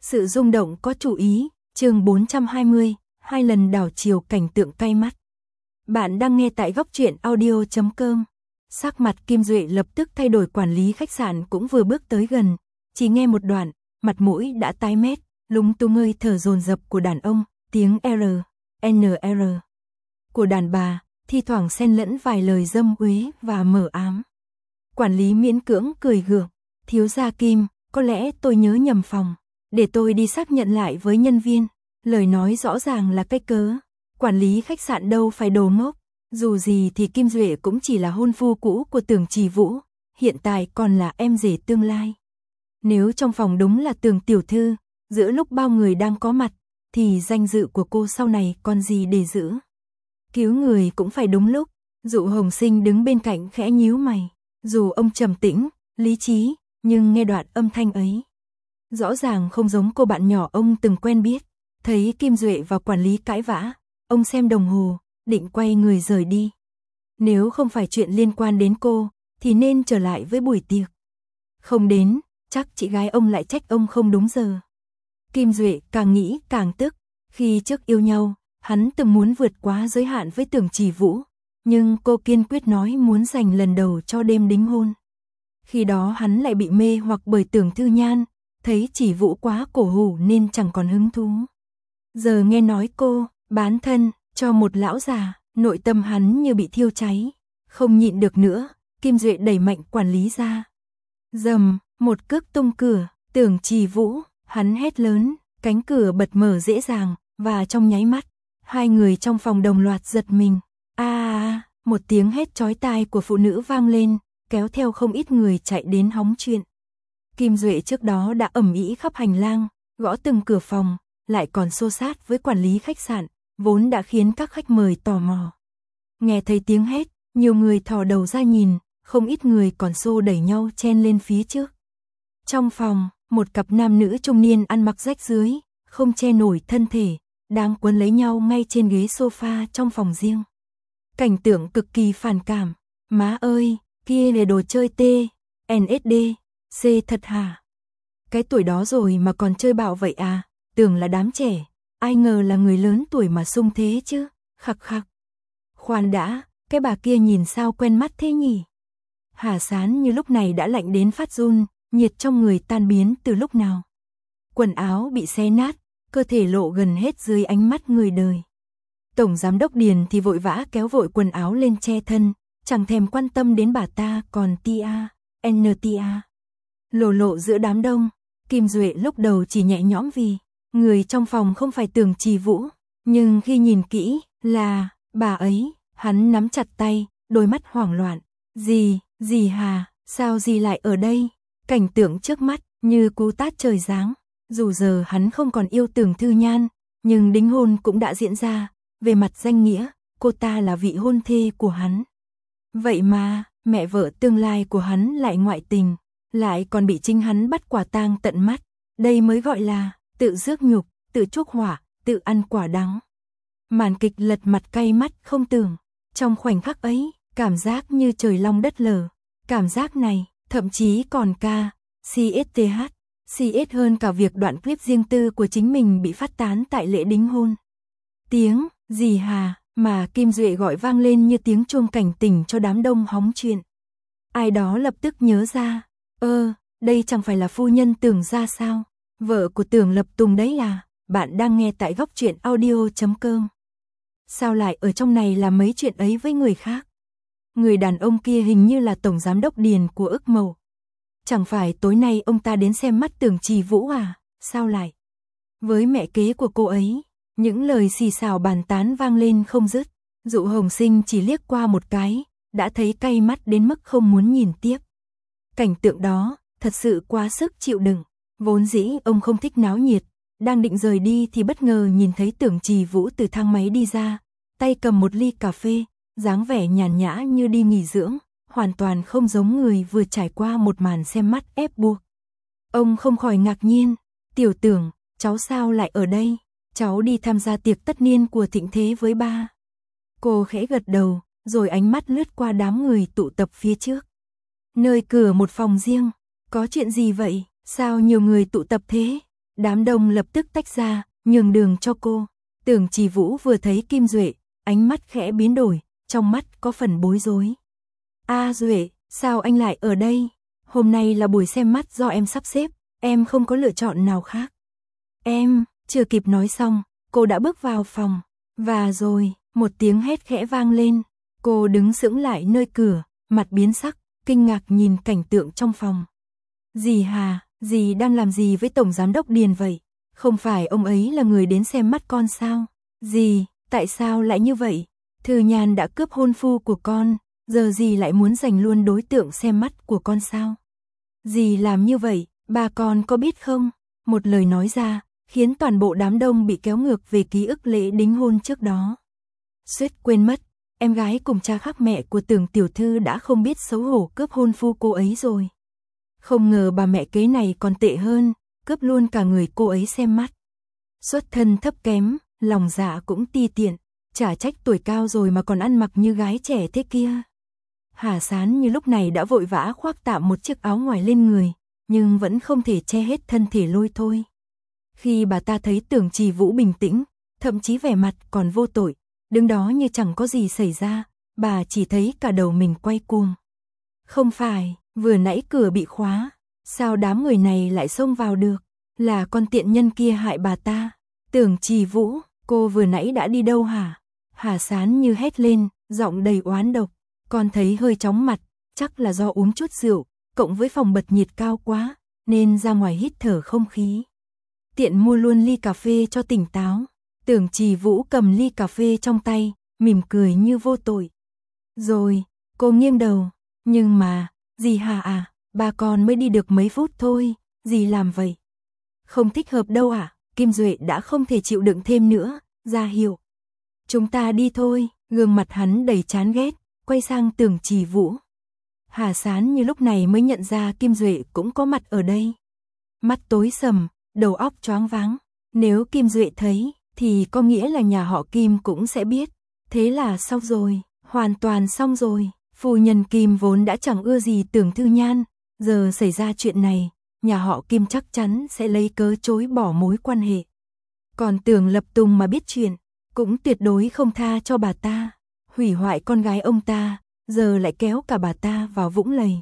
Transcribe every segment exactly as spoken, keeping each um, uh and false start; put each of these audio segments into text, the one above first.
Sự rung động có chủ ý, chương bốn trăm hai mươi, hai lần đảo chiều cảnh tượng cay mắt. Bạn đang nghe tại góc truyện audio chấm com. Sắc mặt Kim Duệ lập tức thay đổi, quản lý khách sạn cũng vừa bước tới gần, chỉ nghe một đoạn, mặt mũi đã tái mét, lúng túng hơi thở dồn dập của đàn ông, tiếng R, N R của đàn bà, thi thoảng xen lẫn vài lời dâm uế và mờ ám. Quản lý miễn cưỡng cười gượng, thiếu gia Kim, có lẽ tôi nhớ nhầm phòng, để tôi đi xác nhận lại với nhân viên. Lời nói rõ ràng là cái cớ, quản lý khách sạn đâu phải đồ ngốc, dù gì thì Kim Duệ cũng chỉ là hôn phu cũ của Tưởng Trì Vũ, hiện tại còn là em rể tương lai. Nếu trong phòng đúng là Tưởng tiểu thư, giữa lúc bao người đang có mặt, thì danh dự của cô sau này còn gì để giữ. Cứu người cũng phải đúng lúc. Dụ Hồng Sinh đứng bên cạnh khẽ nhíu mày, dù ông trầm tĩnh, lý trí, nhưng nghe đoạn âm thanh ấy, rõ ràng không giống cô bạn nhỏ ông từng quen biết. Thấy Kim Duệ và quản lý cãi vã, ông xem đồng hồ, định quay người rời đi. Nếu không phải chuyện liên quan đến cô, thì nên trở lại với buổi tiệc. Không đến, chắc chị gái ông lại trách ông không đúng giờ. Kim Duệ càng nghĩ càng tức, khi trước yêu nhau, hắn từng muốn vượt quá giới hạn với Tưởng Trì Vũ, nhưng cô kiên quyết nói muốn dành lần đầu cho đêm đính hôn. Khi đó hắn lại bị mê hoặc bởi Tưởng Thư Nhan, thấy Trì Vũ quá cổ hủ nên chẳng còn hứng thú. Giờ nghe nói cô bán thân cho một lão già, nội tâm hắn như bị thiêu cháy, không nhịn được nữa, Kim Duệ đẩy mạnh quản lý ra. Dầm, một cước tung cửa, Tưởng Trì Vũ, hắn hét lớn, cánh cửa bật mở dễ dàng, và trong nháy mắt, hai người trong phòng đồng loạt giật mình. A à, một tiếng hét chói tai của phụ nữ vang lên, kéo theo không ít người chạy đến hóng chuyện. Kim Duệ trước đó đã ầm ĩ khắp hành lang, gõ từng cửa phòng, lại còn xô sát với quản lý khách sạn, vốn đã khiến các khách mời tò mò. Nghe thấy tiếng hét, nhiều người thò đầu ra nhìn, không ít người còn xô đẩy nhau chen lên phía trước. Trong phòng, một cặp nam nữ trung niên ăn mặc rách rưới, không che nổi thân thể, đang quấn lấy nhau ngay trên ghế sofa trong phòng riêng. Cảnh tượng cực kỳ phản cảm. Má ơi, kia là đồ chơi T, N S D, C thật hả? Cái tuổi đó rồi mà còn chơi bạo vậy à? Tưởng là đám trẻ, ai ngờ là người lớn tuổi mà sung thế chứ, khặc khặc. Khoan đã, cái bà kia nhìn sao quen mắt thế nhỉ? Hà Sán như lúc này đã lạnh đến phát run, nhiệt trong người tan biến từ lúc nào. Quần áo bị xé nát, cơ thể lộ gần hết dưới ánh mắt người đời. Tổng giám đốc Điền thì vội vã kéo vội quần áo lên che thân, chẳng thèm quan tâm đến bà ta còn tia, N tia. Lộ lộ giữa đám đông, Kim Duệ lúc đầu chỉ nhẹ nhõm vì người trong phòng không phải Tưởng Trì Vũ, nhưng khi nhìn kỹ là bà ấy, hắn nắm chặt tay, đôi mắt hoảng loạn. Gì, gì hà, sao gì lại ở đây? Cảnh tượng trước mắt như cú tát trời giáng. Dù giờ hắn không còn yêu Tưởng Thư Nhan, nhưng đính hôn cũng đã diễn ra, về mặt danh nghĩa, cô ta là vị hôn thê của hắn. Vậy mà, mẹ vợ tương lai của hắn lại ngoại tình, lại còn bị chính hắn bắt quả tang tận mắt. Đây mới gọi là tự rước nhục, tự chuốc hỏa, tự ăn quả đắng. Màn kịch lật mặt cay mắt không tưởng. Trong khoảnh khắc ấy, cảm giác như trời long đất lở. Cảm giác này, thậm chí còn ca, xê ét tê hát, xê ét hơn cả việc đoạn clip riêng tư của chính mình bị phát tán tại lễ đính hôn. Tiếng, gì hà, mà Kim Duệ gọi vang lên như tiếng chuông cảnh tỉnh cho đám đông hóng chuyện. Ai đó lập tức nhớ ra, ơ, đây chẳng phải là phu nhân Tưởng ra sao? Vợ của Tưởng Lập Tùng đấy à? Bạn đang nghe tại góc truyện audio chấm com. Sao lại ở trong này làm mấy chuyện ấy với người khác? Người đàn ông kia hình như là tổng giám đốc Điền của Ức Mầu. Chẳng phải tối nay ông ta đến xem mắt Tưởng Trì Vũ à? Sao lại? Với mẹ kế của cô ấy, những lời xì xào bàn tán vang lên không dứt. Dụ Hồng Sinh chỉ liếc qua một cái, đã thấy cay mắt đến mức không muốn nhìn tiếp. Cảnh tượng đó, thật sự quá sức chịu đựng. Vốn dĩ ông không thích náo nhiệt, đang định rời đi thì bất ngờ nhìn thấy Tưởng Trì Vũ từ thang máy đi ra, tay cầm một ly cà phê, dáng vẻ nhàn nhã như đi nghỉ dưỡng, hoàn toàn không giống người vừa trải qua một màn xem mắt ép buộc. Ông không khỏi ngạc nhiên, tiểu Tưởng, cháu sao lại ở đây? Cháu đi tham gia tiệc tất niên của Thịnh Thế với ba. Cô khẽ gật đầu, rồi ánh mắt lướt qua đám người tụ tập phía trước. Nơi cửa một phòng riêng, có chuyện gì vậy? Sao nhiều người tụ tập thế? Đám đông lập tức tách ra, nhường đường cho cô. Tưởng Trì Vũ vừa thấy Kim Duệ, ánh mắt khẽ biến đổi, trong mắt có phần bối rối. A Duệ, sao anh lại ở đây? Hôm nay là buổi xem mắt do em sắp xếp, em không có lựa chọn nào khác. Em, chưa kịp nói xong, cô đã bước vào phòng. Và rồi, một tiếng hét khẽ vang lên. Cô đứng sững lại nơi cửa, mặt biến sắc, kinh ngạc nhìn cảnh tượng trong phòng. Dì Hà, dì đang làm gì với Tổng Giám đốc Điền vậy? Không phải ông ấy là người đến xem mắt con sao? Dì, tại sao lại như vậy? Thư Nhan đã cướp hôn phu của con, giờ dì lại muốn giành luôn đối tượng xem mắt của con sao? Dì làm như vậy, ba con có biết không? Một lời nói ra, khiến toàn bộ đám đông bị kéo ngược về ký ức lễ đính hôn trước đó. Suýt quên mất, em gái cùng cha khác mẹ của Tưởng tiểu thư đã không biết xấu hổ cướp hôn phu cô ấy rồi. Không ngờ bà mẹ kế này còn tệ hơn, cướp luôn cả người cô ấy xem mắt. Xuất thân thấp kém, lòng dạ cũng ti tiện, chả trách tuổi cao rồi mà còn ăn mặc như gái trẻ thế kia. Hà Sán như lúc này đã vội vã khoác tạm một chiếc áo ngoài lên người, nhưng vẫn không thể che hết thân thể lôi thôi. Khi bà ta thấy Tưởng Trì Vũ bình tĩnh, thậm chí vẻ mặt còn vô tội, đứng đó như chẳng có gì xảy ra, bà chỉ thấy cả đầu mình quay cuồng. Không phải, vừa nãy cửa bị khóa, sao đám người này lại xông vào được? Là con tiện nhân kia hại bà ta. Tưởng Trì Vũ, cô vừa nãy đã đi đâu hả? Hà Sán như hét lên, giọng đầy oán độc. Con thấy hơi chóng mặt, chắc là do uống chút rượu, cộng với phòng bật nhiệt cao quá, nên ra ngoài hít thở không khí. Tiện mua luôn ly cà phê cho tỉnh táo. Tưởng Trì Vũ cầm ly cà phê trong tay, mỉm cười như vô tội. Rồi, cô nghiêng đầu, nhưng mà, dì Hà à, ba con mới đi được mấy phút thôi, dì làm vậy. Không thích hợp đâu à, Kim Duệ đã không thể chịu đựng thêm nữa, ra hiệu. Chúng ta đi thôi, gương mặt hắn đầy chán ghét, quay sang Tưởng Trì Vũ. Hà Sán như lúc này mới nhận ra Kim Duệ cũng có mặt ở đây. Mắt tối sầm, đầu óc choáng váng, nếu Kim Duệ thấy, thì có nghĩa là nhà họ Kim cũng sẽ biết. Thế là xong rồi, hoàn toàn xong rồi. Phu nhân Kim vốn đã chẳng ưa gì Tưởng Thư Nhan, giờ xảy ra chuyện này, nhà họ Kim chắc chắn sẽ lấy cớ chối bỏ mối quan hệ. Còn Tưởng Lập Tùng mà biết chuyện, cũng tuyệt đối không tha cho bà ta, hủy hoại con gái ông ta, giờ lại kéo cả bà ta vào vũng lầy.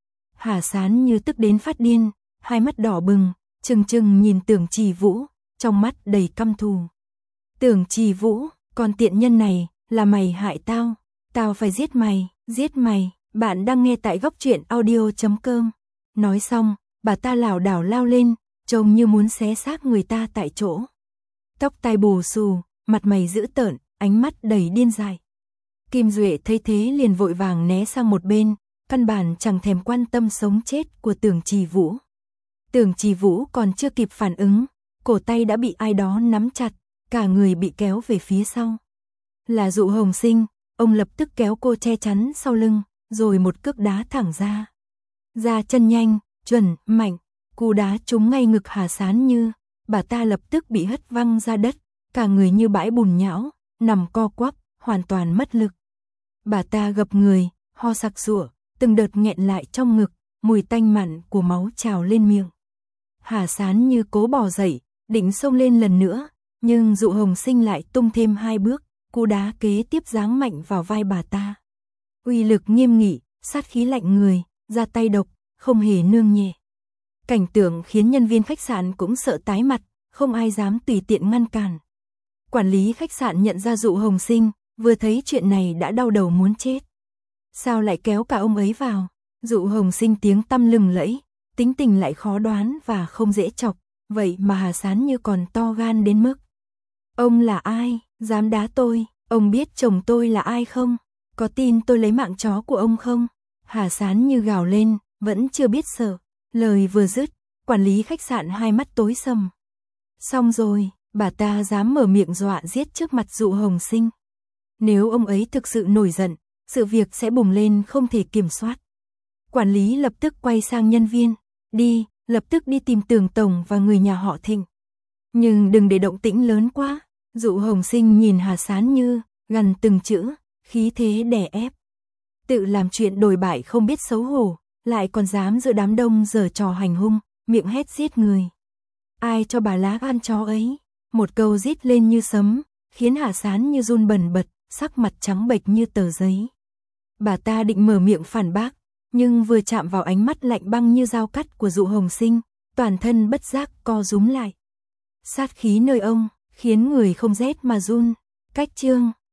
Hà Sán như tức đến phát điên, hai mắt đỏ bừng, trừng trừng nhìn Tưởng Trì Vũ, trong mắt đầy căm thù. Tưởng Trì Vũ, con tiện nhân này, là mày hại tao, tao phải giết mày, giết mày. Bạn đang nghe tại góc truyện audio chấm com. Nói xong, bà ta lảo đảo lao lên, trông như muốn xé xác người ta tại chỗ. Tóc tai bù xù, mặt mày dữ tợn, ánh mắt đầy điên dại. Kim Duệ thấy thế liền vội vàng né sang một bên, căn bản chẳng thèm quan tâm sống chết của Tưởng Trì Vũ. Tưởng Trì Vũ còn chưa kịp phản ứng, cổ tay đã bị ai đó nắm chặt, cả người bị kéo về phía sau. Là Dụ Hồng Sinh, ông lập tức kéo cô che chắn sau lưng, rồi một cước đá thẳng ra. Ra chân nhanh, chuẩn, mạnh, cú đá trúng ngay ngực Hà Sán Như, bà ta lập tức bị hất văng ra đất, cả người như bãi bùn nhão, nằm co quắp, hoàn toàn mất lực. Bà ta gập người, ho sặc sụa, từng đợt nghẹn lại trong ngực, mùi tanh mặn của máu trào lên miệng. Hà Sán Như cố bò dậy, định xông lên lần nữa, nhưng Dụ Hồng Sinh lại tung thêm hai bước, cú đá kế tiếp giáng mạnh vào vai bà ta. Uy lực nghiêm nghị, sát khí lạnh người, ra tay độc, không hề nương nhẹ. Cảnh tượng khiến nhân viên khách sạn cũng sợ tái mặt, không ai dám tùy tiện ngăn cản. Quản lý khách sạn nhận ra Dụ Hồng Sinh, vừa thấy chuyện này đã đau đầu muốn chết. Sao lại kéo cả ông ấy vào? Dụ Hồng Sinh tiếng tăm lừng lẫy, tính tình lại khó đoán và không dễ chọc, vậy mà Hà Sán Như còn to gan đến mức. Ông là ai, dám đá tôi, ông biết chồng tôi là ai không? Có tin tôi lấy mạng chó của ông không? Hà Sán Như gào lên, vẫn chưa biết sợ. Lời vừa dứt, quản lý khách sạn hai mắt tối sầm. Xong rồi, bà ta dám mở miệng dọa giết trước mặt Dụ Hồng Sinh. Nếu ông ấy thực sự nổi giận, sự việc sẽ bùng lên không thể kiểm soát. Quản lý lập tức quay sang nhân viên, đi, lập tức đi tìm Tưởng tổng và người nhà họ Thịnh. Nhưng đừng để động tĩnh lớn quá. Dụ Hồng Sinh nhìn Hà Sán Như, gằn từng chữ, khí thế đè ép. Tự làm chuyện đồi bại không biết xấu hổ, lại còn dám giữa đám đông giở trò hành hung, miệng hét giết người. Ai cho bà lá gan chó ấy? Một câu rít lên như sấm, khiến Hạ Sán Như run bần bật, sắc mặt trắng bệch như tờ giấy. Bà ta định mở miệng phản bác, nhưng vừa chạm vào ánh mắt lạnh băng như dao cắt của Dụ Hồng Sinh, toàn thân bất giác co rúm lại. Sát khí nơi ông, khiến người không rét mà run. Cách chương